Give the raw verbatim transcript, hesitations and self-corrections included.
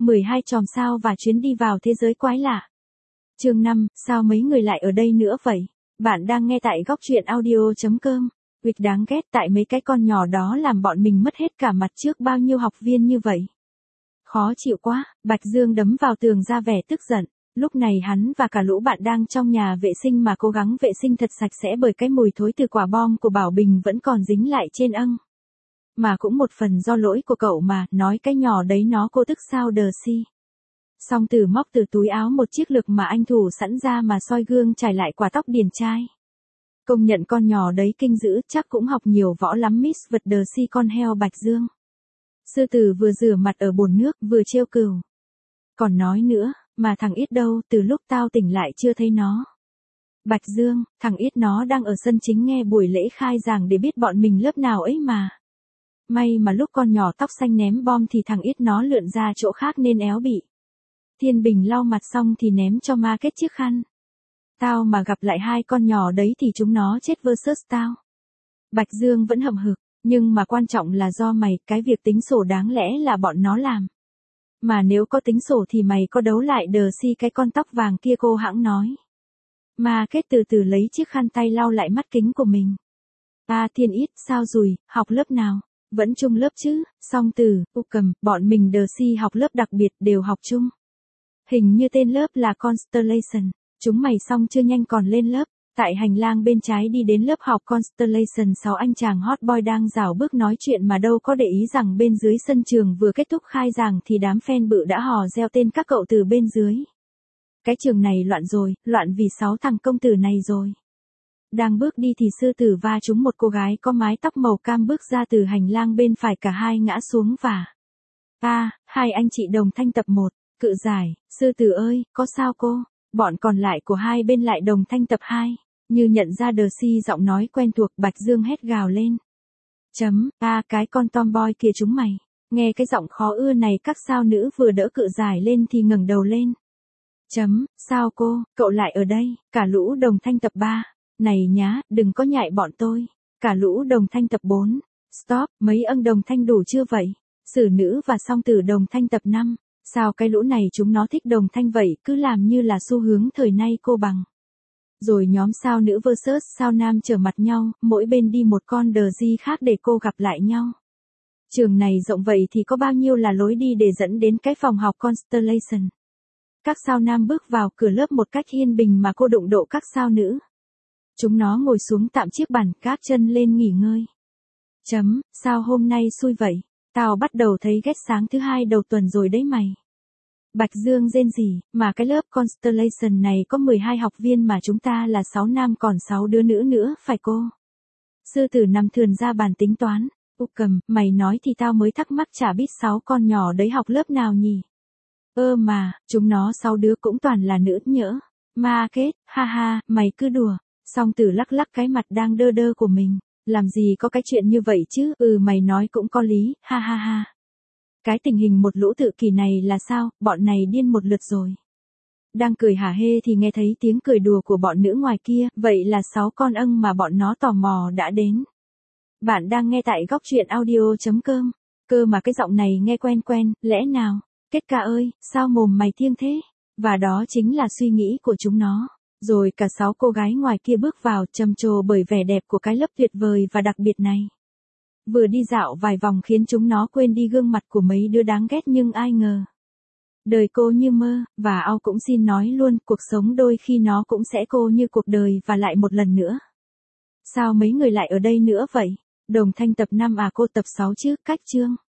mười hai chòm sao và chuyến đi vào thế giới quái lạ. Chương năm, sao mấy người lại ở đây nữa vậy? Bạn đang nghe tại góc truyện audio chấm com. Việc đáng ghét tại mấy cái con nhỏ đó làm bọn mình mất hết cả mặt trước bao nhiêu học viên như vậy. Khó chịu quá, Bạch Dương đấm vào tường ra vẻ tức giận. Lúc này hắn và cả lũ bạn đang trong nhà vệ sinh mà cố gắng vệ sinh thật sạch sẽ bởi cái mùi thối từ quả bom của Bảo Bình vẫn còn dính lại trên âng. Mà cũng một phần do lỗi của cậu mà, nói cái nhỏ đấy nó cô tức sao đờ si. Song Tử móc từ túi áo một chiếc lược mà anh thủ sẵn ra mà soi gương trải lại quả tóc điển trai. Công nhận con nhỏ đấy kinh dữ, chắc cũng học nhiều võ lắm miss vật đờ si con heo Bạch Dương. Sư Tử vừa rửa mặt ở bồn nước vừa trêu cừu. Còn nói nữa, mà thằng Ít đâu, từ lúc tao tỉnh lại chưa thấy nó. Bạch Dương, thằng Ít nó đang ở sân chính nghe buổi lễ khai giảng để biết bọn mình lớp nào ấy mà. May mà lúc con nhỏ tóc xanh ném bom thì thằng Ít nó lượn ra chỗ khác nên éo bị. Thiên Bình lau mặt xong thì ném cho Ma Kết chiếc khăn. Tao mà gặp lại hai con nhỏ đấy thì chúng nó chết versus tao. Bạch Dương vẫn hậm hực, nhưng mà quan trọng là do mày, cái việc tính sổ đáng lẽ là bọn nó làm. Mà nếu có tính sổ thì mày có đấu lại đờ si cái con tóc vàng kia, cô hãng nói. Ma Kết từ từ lấy chiếc khăn tay lau lại mắt kính của mình. À Thiên Ít, sao rồi, học lớp nào? Vẫn chung lớp chứ? Song Tử, U Cầm, bọn mình đờ si học lớp đặc biệt đều học chung. Hình như tên lớp là Constellation. Chúng mày xong chưa, nhanh còn lên lớp. Tại hành lang bên trái đi đến lớp học Constellation, sáu anh chàng hot boy đang rảo bước nói chuyện mà đâu có để ý rằng bên dưới sân trường vừa kết thúc khai giảng thì đám fan bự đã hò reo tên các cậu từ bên dưới. Cái trường này loạn rồi, loạn vì sáu thằng công tử này rồi. Đang bước đi thì Sư Tử va trúng một cô gái có mái tóc màu cam bước ra từ hành lang bên phải, cả hai ngã xuống và... À, hai anh chị đồng thanh tập một, cự giải, Sư Tử ơi, có sao cô? Bọn còn lại của hai bên lại đồng thanh tập hai. Như nhận ra đờ si giọng nói quen thuộc, Bạch Dương hét gào lên. Chấm, à cái con tomboy kia chúng mày. Nghe cái giọng khó ưa này, các sao nữ vừa đỡ cự giải lên thì ngẩng đầu lên. Chấm, sao cô, cậu lại ở đây? Cả lũ đồng thanh tập ba. Này nhá, đừng có nhại bọn tôi. Cả lũ đồng thanh tập bốn. Stop, mấy âng đồng thanh đủ chưa vậy? Sử nữ và Song Tử đồng thanh tập năm. Sao cái lũ này chúng nó thích đồng thanh vậy, cứ làm như là xu hướng thời nay cô bằng. Rồi nhóm sao nữ versus sao nam trở mặt nhau, mỗi bên đi một con đờ di khác để cô gặp lại nhau. Trường này rộng vậy thì có bao nhiêu là lối đi để dẫn đến cái phòng học Constellation. Các sao nam bước vào cửa lớp một cách yên bình mà cô đụng độ các sao nữ. Chúng nó ngồi xuống tạm chiếc bàn, gác chân lên nghỉ ngơi. Chấm, sao hôm nay xui vậy? Tao bắt đầu thấy ghét sáng thứ hai đầu tuần rồi đấy mày. Bạch Dương rên rỉ, mà cái lớp Constellation này có mười hai học viên mà chúng ta là sáu nam còn sáu đứa nữ nữa, phải cô? Sư Tử nằm thườn ra bàn tính toán. U Cầm, mày nói thì tao mới thắc mắc, chả biết sáu con nhỏ đấy học lớp nào nhỉ? Ơ mà, chúng nó sáu đứa cũng toàn là nữ nhỡ. Ma Kết, ha ha, mày cứ đùa. Song Tử lắc lắc cái mặt đang đơ đơ của mình. Làm gì có cái chuyện như vậy chứ, ừ mày nói cũng có lý, ha ha ha. Cái tình hình một lũ tự kỷ này là sao, bọn này điên một lượt rồi. Đang cười hả hê thì nghe thấy tiếng cười đùa của bọn nữ ngoài kia, vậy là sáu con âng mà bọn nó tò mò đã đến. Bạn đang nghe tại góc truyện audio chấm com, cơ mà cái giọng này nghe quen quen, lẽ nào, Kết Ca ơi, sao mồm mày thiêng thế? Và đó chính là suy nghĩ của chúng nó. Rồi cả sáu cô gái ngoài kia bước vào, trầm trồ bởi vẻ đẹp của cái lớp tuyệt vời và đặc biệt này. Vừa đi dạo vài vòng khiến chúng nó quên đi gương mặt của mấy đứa đáng ghét, nhưng ai ngờ. Đời cô như mơ, và ao cũng xin nói luôn, cuộc sống đôi khi nó cũng sẽ cô như cuộc đời và lại một lần nữa. Sao mấy người lại ở đây nữa vậy? Đồng thanh tập năm à, cô tập sáu chứ, cách chương.